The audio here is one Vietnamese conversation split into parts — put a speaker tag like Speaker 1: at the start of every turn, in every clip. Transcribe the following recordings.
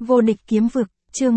Speaker 1: Vô địch kiếm vực, chương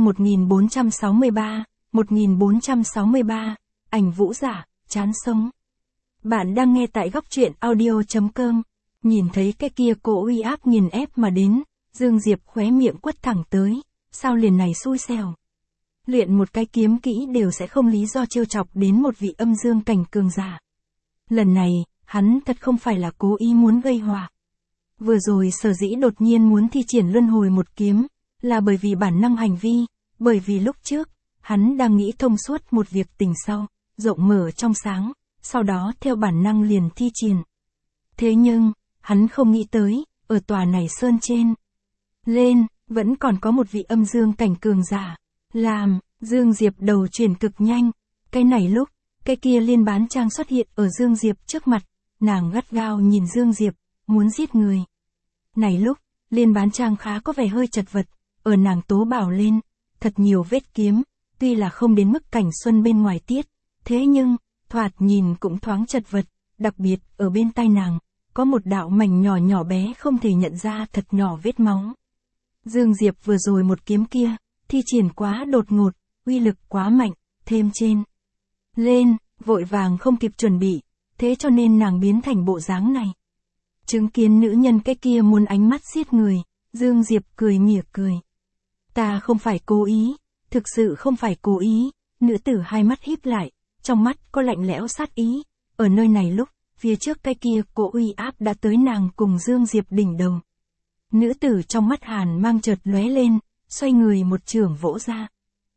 Speaker 1: 1463, ảnh vũ giả, chán sống. Bạn đang nghe tại góc truyện audio.com, nhìn thấy cái kia cỗ uy áp nghiền ép mà đến, Dương Diệp khóe miệng quất thẳng tới, sao liền này xui xẻo. Luyện một cái kiếm kỹ đều sẽ không lý do trêu chọc đến một vị âm dương cảnh cường giả. Lần này, hắn thật không phải là cố ý muốn gây họa. Vừa rồi sở dĩ đột nhiên muốn thi triển luân hồi một kiếm, là bởi vì bản năng hành vi, bởi vì lúc trước, hắn đang nghĩ thông suốt một việc tình sau, rộng mở trong sáng, sau đó theo bản năng liền thi triển. Thế nhưng, hắn không nghĩ tới, ở tòa này sơn trên lên, vẫn còn có một vị âm dương cảnh cường giả. Làm, Dương Diệp đầu chuyển cực nhanh, cái này lúc, cái kia Liên Bán Trang xuất hiện ở Dương Diệp trước mặt, nàng gắt gao nhìn Dương Diệp, muốn giết người. Này lúc, Liên Bán Trang khá có vẻ hơi chật vật, ở nàng tố bảo lên, thật nhiều vết kiếm, tuy là không đến mức cảnh xuân bên ngoài tiết, thế nhưng, thoạt nhìn cũng thoáng chật vật, đặc biệt ở bên tai nàng, có một đạo mảnh nhỏ nhỏ bé không thể nhận ra thật nhỏ vết máu. Dương Diệp vừa rồi một kiếm kia, thi triển quá đột ngột, uy lực quá mạnh, thêm trên lên, vội vàng không kịp chuẩn bị, thế cho nên nàng biến thành bộ dáng này. Chứng kiến nữ nhân cái kia muốn ánh mắt giết người, Dương Diệp cười mỉa cười. Ta không phải cố ý, thực sự không phải cố ý, nữ tử hai mắt híp lại, trong mắt có lạnh lẽo sát ý, ở nơi này lúc, phía trước cái kia cỗ uy áp đã tới nàng cùng Dương Diệp đỉnh đầu. Nữ tử trong mắt hàn mang chợt lóe lên, xoay người một chưởng vỗ ra.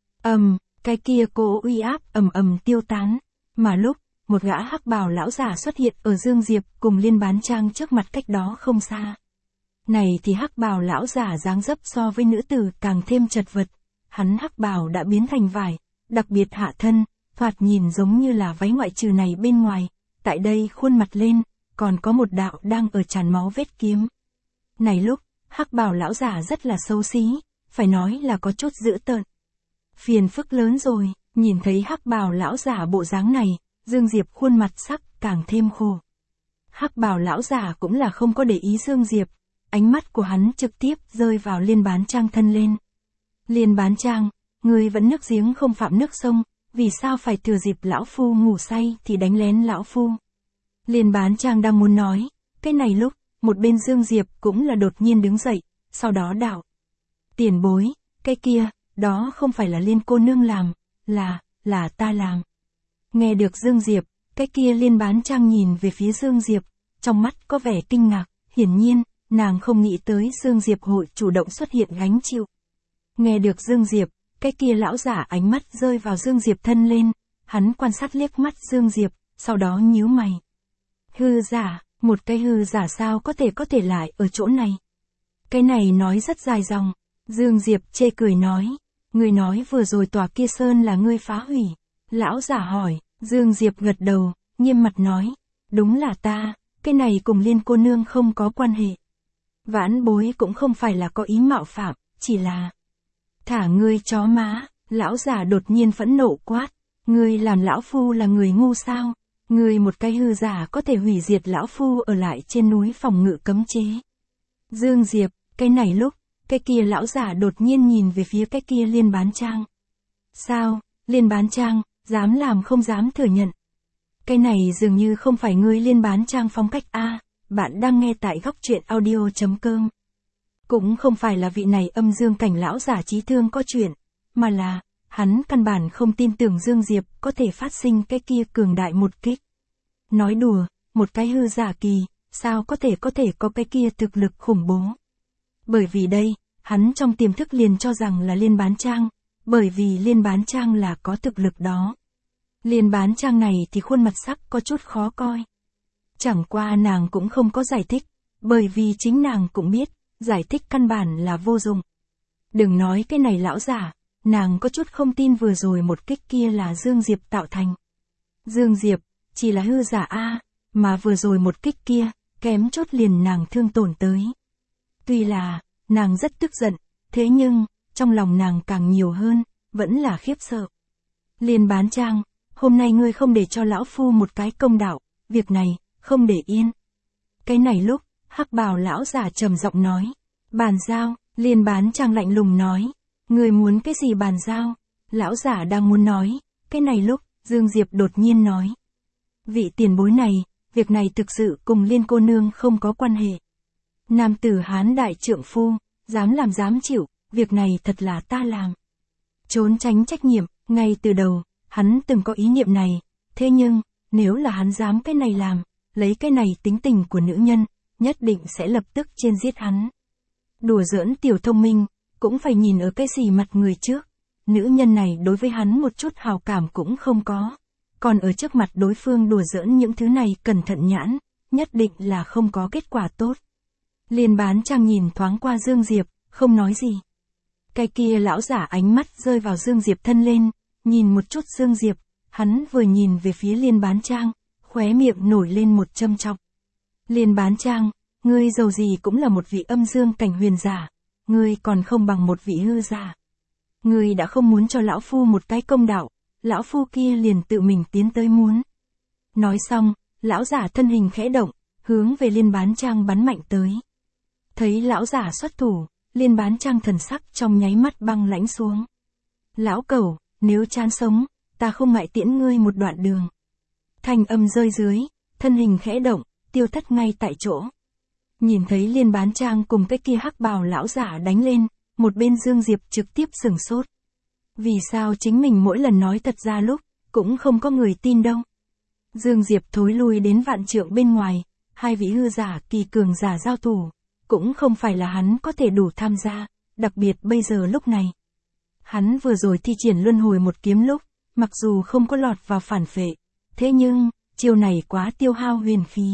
Speaker 1: Cái kia cỗ uy áp ầm ầm tiêu tán, mà lúc, một gã hắc bào lão giả xuất hiện ở Dương Diệp cùng Liên Bán Trang trước mặt cách đó không xa. Này thì hắc bào lão giả dáng dấp so với nữ tử càng thêm chật vật, hắn hắc bào đã biến thành vải, đặc biệt hạ thân, thoạt nhìn giống như là váy ngoại trừ này bên ngoài, tại đây khuôn mặt lên, còn có một đạo đang ở tràn máu vết kiếm. Này lúc, hắc bào lão giả rất là xấu xí, phải nói là có chút dữ tợn. Phiền phức lớn rồi, nhìn thấy hắc bào lão giả bộ dáng này, Dương Diệp khuôn mặt sắc càng thêm khổ. Hắc bào lão giả cũng là không có để ý Dương Diệp, ánh mắt của hắn trực tiếp rơi vào Liên Bán Trang thân lên. Liên Bán Trang, người vẫn nước giếng không phạm nước sông, vì sao phải thừa dịp lão phu ngủ say thì đánh lén lão phu. Liên Bán Trang đang muốn nói, cái này lúc, một bên Dương Diệp cũng là đột nhiên đứng dậy, sau đó đạo. Tiền bối, cái kia, đó không phải là Liên cô nương làm, là ta làm. Nghe được Dương Diệp, cái kia Liên Bán Trang nhìn về phía Dương Diệp, trong mắt có vẻ kinh ngạc, hiển nhiên, nàng không nghĩ tới Dương Diệp hội chủ động xuất hiện gánh chịu. Nghe được Dương Diệp, cái kia lão giả ánh mắt rơi vào Dương Diệp thân lên, hắn quan sát liếc mắt Dương Diệp, sau đó nhíu mày. Hư giả, một cái hư giả sao có thể lại ở chỗ này. Cái này nói rất dài dòng, Dương Diệp chê cười nói, người nói vừa rồi tòa kia sơn là ngươi phá hủy. Lão giả hỏi, Dương Diệp gật đầu, nghiêm mặt nói, đúng là ta, cái này cùng Liên cô nương không có quan hệ. Vãn bối cũng không phải là có ý mạo phạm, chỉ là thả ngươi chó má. Lão giả đột nhiên phẫn nộ quát, ngươi làm lão phu là người ngu sao, ngươi một cái hư giả có thể hủy diệt lão phu ở lại trên núi phòng ngự cấm chế. Dương Diệp, cái này lúc, cái kia lão giả đột nhiên nhìn về phía cái kia Liên Bán Trang. Sao, Liên Bán Trang, dám làm không dám thừa nhận. Cái này dường như không phải ngươi Liên Bán Trang phong cách a. Bạn đang nghe tại góc truyện audio.com. Cũng không phải là vị này âm dương cảnh lão giả trí thương có chuyện, mà là, hắn căn bản không tin tưởng Dương Diệp có thể phát sinh cái kia cường đại một kích. Nói đùa, một cái hư giả kỳ, sao có thể có cái kia thực lực khủng bố. Bởi vì đây, hắn trong tiềm thức liền cho rằng là Liên Bán Trang, bởi vì Liên Bán Trang là có thực lực đó. Liên Bán Trang này thì khuôn mặt sắc có chút khó coi. Chẳng qua nàng cũng không có giải thích, bởi vì chính nàng cũng biết, giải thích căn bản là vô dụng. Đừng nói cái này lão giả, nàng có chút không tin vừa rồi một kích kia là Dương Diệp tạo thành. Dương Diệp, chỉ là hư giả a, mà vừa rồi một kích kia, kém chút liền nàng thương tổn tới. Tuy là, nàng rất tức giận, thế nhưng, trong lòng nàng càng nhiều hơn, vẫn là khiếp sợ. Liên Bán Trang, hôm nay ngươi không để cho lão phu một cái công đạo, việc này, không để yên. Cái này lúc, hắc bào lão giả trầm giọng nói, bàn giao, Liên Bán Trang lạnh lùng nói, người muốn cái gì bàn giao? Lão giả đang muốn nói, cái này lúc, Dương Diệp đột nhiên nói. Vị tiền bối này, việc này thực sự cùng Liên cô nương không có quan hệ. Nam tử Hán đại trượng phu, dám làm dám chịu, việc này thật là ta làm. Trốn tránh trách nhiệm, ngay từ đầu, hắn từng có ý niệm này, thế nhưng, nếu là hắn dám cái này làm, lấy cái này tính tình của nữ nhân, nhất định sẽ lập tức trên giết hắn. Đùa giỡn tiểu thông minh, cũng phải nhìn ở cái gì mặt người trước. Nữ nhân này đối với hắn một chút hào cảm cũng không có. Còn ở trước mặt đối phương đùa giỡn những thứ này cẩn thận nhãn, nhất định là không có kết quả tốt. Liên Bán Trang nhìn thoáng qua Dương Diệp, không nói gì. Cái kia lão giả ánh mắt rơi vào Dương Diệp thân lên, nhìn một chút Dương Diệp, hắn vừa nhìn về phía Liên Bán Trang, khóe miệng nổi lên một châm chọc. Liên Bán Trang, ngươi dầu gì cũng là một vị âm dương cảnh huyền giả, ngươi còn không bằng một vị hư giả. Ngươi đã không muốn cho lão phu một cái công đạo, lão phu kia liền tự mình tiến tới muốn. Nói xong, lão giả thân hình khẽ động, hướng về Liên Bán Trang bắn mạnh tới. Thấy lão giả xuất thủ, Liên Bán Trang thần sắc trong nháy mắt băng lãnh xuống. Lão cẩu, nếu chán sống, ta không ngại tiễn ngươi một đoạn đường. Thanh âm rơi dưới, thân hình khẽ động, tiêu thất ngay tại chỗ. Nhìn thấy Liên Bán Trang cùng cái kia hắc bào lão giả đánh lên, một bên Dương Diệp trực tiếp sửng sốt. Vì sao chính mình mỗi lần nói thật ra lúc, cũng không có người tin đâu. Dương Diệp thối lui đến vạn trượng bên ngoài, hai vị hư giả kỳ cường giả giao thủ, cũng không phải là hắn có thể đủ tham gia, đặc biệt bây giờ lúc này. Hắn vừa rồi thi triển luân hồi một kiếm lúc, mặc dù không có lọt vào phản phệ, thế nhưng, chiêu này quá tiêu hao huyền khí.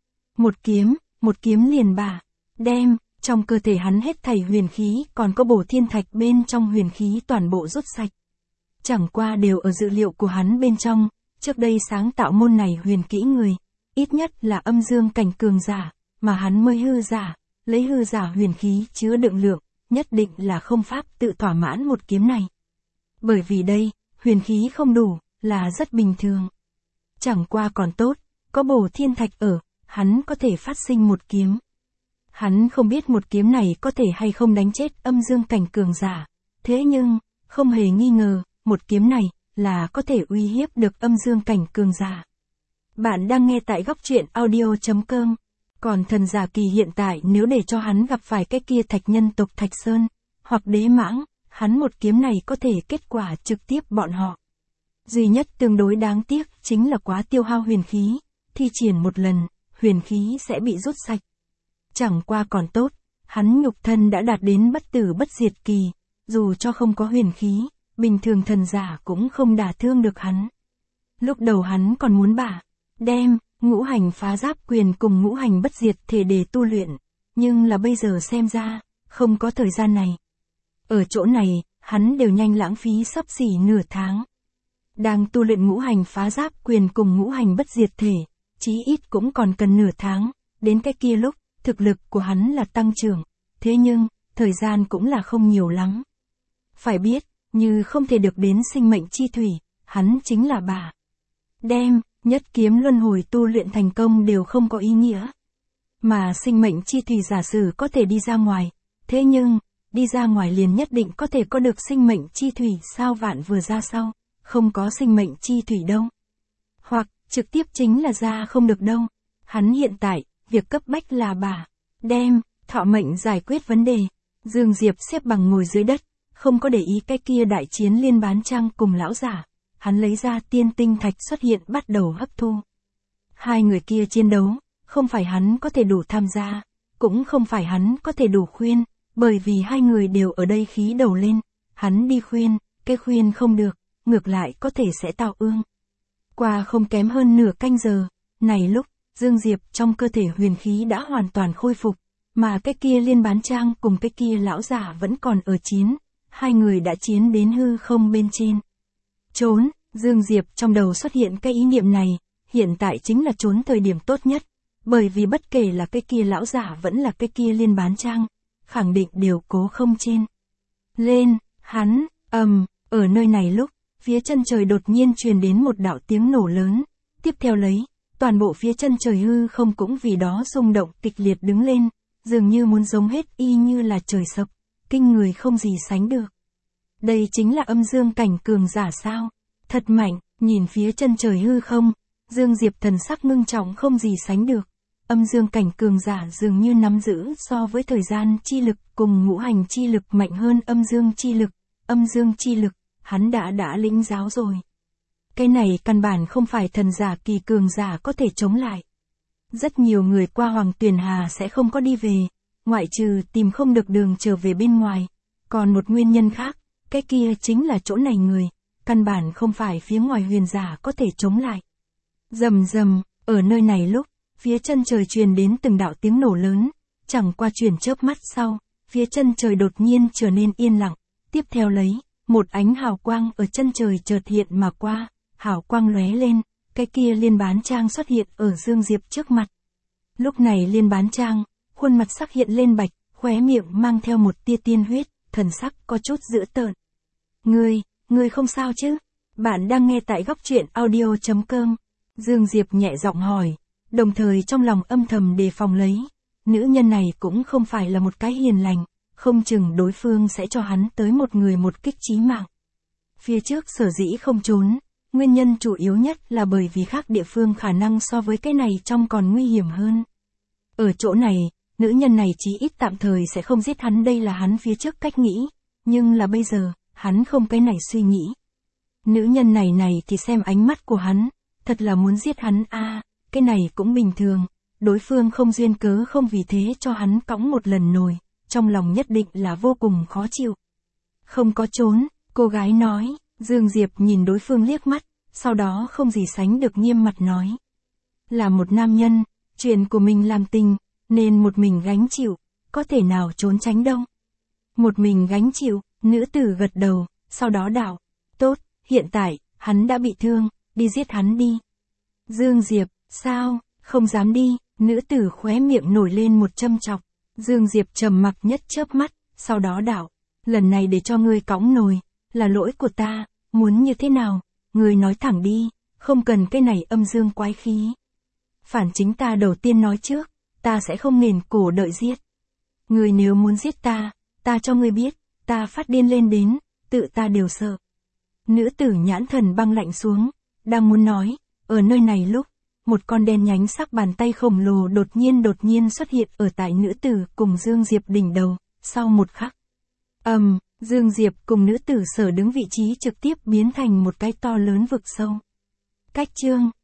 Speaker 1: Một kiếm liền đem, trong cơ thể hắn hết thảy huyền khí còn có bổ thiên thạch bên trong huyền khí toàn bộ rút sạch. Chẳng qua đều ở dự liệu của hắn bên trong, trước đây sáng tạo môn này huyền kỹ người, ít nhất là âm dương cảnh cường giả, mà hắn mới hư giả, lấy hư giả huyền khí chứa đựng lượng, nhất định là không pháp tự thỏa mãn một kiếm này. Bởi vì đây, huyền khí không đủ, là rất bình thường. Chẳng qua còn tốt, có bổ thiên thạch ở, hắn có thể phát sinh một kiếm. Hắn không biết một kiếm này có thể hay không đánh chết âm dương cảnh cường giả, thế nhưng, không hề nghi ngờ, một kiếm này, là có thể uy hiếp được âm dương cảnh cường giả. Bạn đang nghe tại góc truyện audio.com. Còn thần giả kỳ hiện tại nếu để cho hắn gặp phải cái kia thạch nhân tộc Thạch Sơn, hoặc đế mãng, hắn một kiếm này có thể kết quả trực tiếp bọn họ. Duy nhất tương đối đáng tiếc chính là quá tiêu hao huyền khí, thi triển một lần, huyền khí sẽ bị rút sạch. Chẳng qua còn tốt, hắn nhục thân đã đạt đến bất tử bất diệt kỳ, dù cho không có huyền khí, bình thường thần giả cũng không đả thương được hắn. Lúc đầu hắn còn muốn đem ngũ hành phá giáp quyền cùng ngũ hành bất diệt thể để tu luyện, nhưng là bây giờ xem ra, không có thời gian này. Ở chỗ này, hắn đều nhanh lãng phí xấp xỉ nửa tháng. Đang tu luyện ngũ hành phá giáp quyền cùng ngũ hành bất diệt thể, chí ít cũng còn cần nửa tháng, đến cái kia lúc, thực lực của hắn là tăng trưởng, thế nhưng, thời gian cũng là không nhiều lắm. Phải biết, như không thể được đến sinh mệnh chi thủy, hắn chính là đem nhất kiếm luân hồi tu luyện thành công đều không có ý nghĩa. Mà sinh mệnh chi thủy giả sử có thể đi ra ngoài, thế nhưng, đi ra ngoài liền nhất định có thể có được sinh mệnh chi thủy sao vạn vừa ra sau, không có sinh mệnh chi thủy đâu. Hoặc, trực tiếp chính là ra không được đâu. Hắn hiện tại, việc cấp bách là đem thọ mệnh giải quyết vấn đề. Dương Diệp xếp bằng ngồi dưới đất, không có để ý cái kia đại chiến Liên Bán Trang cùng lão giả. Hắn lấy ra tiên tinh thạch xuất hiện bắt đầu hấp thu. Hai người kia chiến đấu, không phải hắn có thể đủ tham gia, cũng không phải hắn có thể đủ khuyên, bởi vì hai người đều ở đây khí đầu lên. Hắn đi khuyên, cái khuyên không được, ngược lại có thể sẽ tạo ương. Qua không kém hơn nửa canh giờ, này lúc, Dương Diệp trong cơ thể huyền khí đã hoàn toàn khôi phục, mà cái kia Liên Bán Trang cùng cái kia lão giả vẫn còn ở chiến, hai người đã chiến đến hư không bên trên. Trốn, Dương Diệp trong đầu xuất hiện cái ý niệm này, hiện tại chính là trốn thời điểm tốt nhất, bởi vì bất kể là cái kia lão giả vẫn là cái kia Liên Bán Trang, khẳng định đều cố không trên. Lên, hắn, ở nơi này lúc, phía chân trời đột nhiên truyền đến một đạo tiếng nổ lớn, tiếp theo lấy, toàn bộ phía chân trời hư không cũng vì đó rung động kịch liệt đứng lên, dường như muốn giống hết y như là trời sập, kinh người không gì sánh được. Đây chính là âm dương cảnh cường giả sao? Thật mạnh, nhìn phía chân trời hư không, Dương Diệp thần sắc ngưng trọng không gì sánh được. Âm dương cảnh cường giả dường như nắm giữ so với thời gian chi lực cùng ngũ hành chi lực mạnh hơn âm dương chi lực. Âm dương chi lực, hắn đã lĩnh giáo rồi. Cái này căn bản không phải thần giả kỳ cường giả có thể chống lại. Rất nhiều người qua Hoàng Tuyền Hà sẽ không có đi về, ngoại trừ tìm không được đường trở về bên ngoài. Còn một nguyên nhân khác, cái kia chính là chỗ này người, căn bản không phải phía ngoài huyền giả có thể chống lại. Rầm rầm, ở nơi này lúc, phía chân trời truyền đến từng đạo tiếng nổ lớn, chẳng qua truyền chớp mắt sau, phía chân trời đột nhiên trở nên yên lặng, tiếp theo lấy, một ánh hào quang ở chân trời chợt hiện mà qua, hào quang lóe lên, cái kia Liên Bán Trang xuất hiện ở Dương Diệp trước mặt. Lúc này Liên Bán Trang, khuôn mặt sắc hiện lên bạch, khóe miệng mang theo một tia tiên huyết, thần sắc có chút dữ tợn. Ngươi không sao chứ? Bạn đang nghe tại góc truyện audio.com. Dương Diệp nhẹ giọng hỏi, đồng thời trong lòng âm thầm đề phòng lấy. Nữ nhân này cũng không phải là một cái hiền lành, không chừng đối phương sẽ cho hắn tới một người một kích chí mạng. Phía trước sở dĩ không trốn, nguyên nhân chủ yếu nhất là bởi vì khác địa phương khả năng so với cái này trong còn nguy hiểm hơn. Ở chỗ này, nữ nhân này chí ít tạm thời sẽ không giết hắn, đây là hắn phía trước cách nghĩ, nhưng là bây giờ, hắn không cái này suy nghĩ. Nữ nhân này thì xem ánh mắt của hắn, thật là muốn giết hắn cái này cũng bình thường, đối phương không duyên cớ không vì thế cho hắn cõng một lần nồi, trong lòng nhất định là vô cùng khó chịu. Không có trốn, cô gái nói, Dương Diệp nhìn đối phương liếc mắt, sau đó không gì sánh được nghiêm mặt nói. Là một nam nhân, chuyện của mình làm tình, nên một mình gánh chịu, có thể nào trốn tránh đâu. Một mình gánh chịu, nữ tử gật đầu, sau đó đạo, tốt, hiện tại, hắn đã bị thương, đi giết hắn đi. Dương Diệp, sao, không dám đi, nữ tử khóe miệng nổi lên một châm chọc. Dương Diệp trầm mặc nhất chớp mắt, sau đó đạo, lần này để cho ngươi cõng nồi, là lỗi của ta, muốn như thế nào, ngươi nói thẳng đi, không cần cái này âm dương quái khí. Phản chính ta đầu tiên nói trước, ta sẽ không nền cổ đợi giết. Ngươi nếu muốn giết ta cho ngươi biết, ta phát điên lên đến, tự ta đều sợ. Nữ tử nhãn thần băng lạnh xuống, đang muốn nói, ở nơi này lúc, một con đen nhánh sắc bàn tay khổng lồ đột nhiên xuất hiện ở tại nữ tử cùng Dương Diệp đỉnh đầu, sau một khắc. Dương Diệp cùng nữ tử sở đứng vị trí trực tiếp biến thành một cái to lớn vực sâu. Cách chương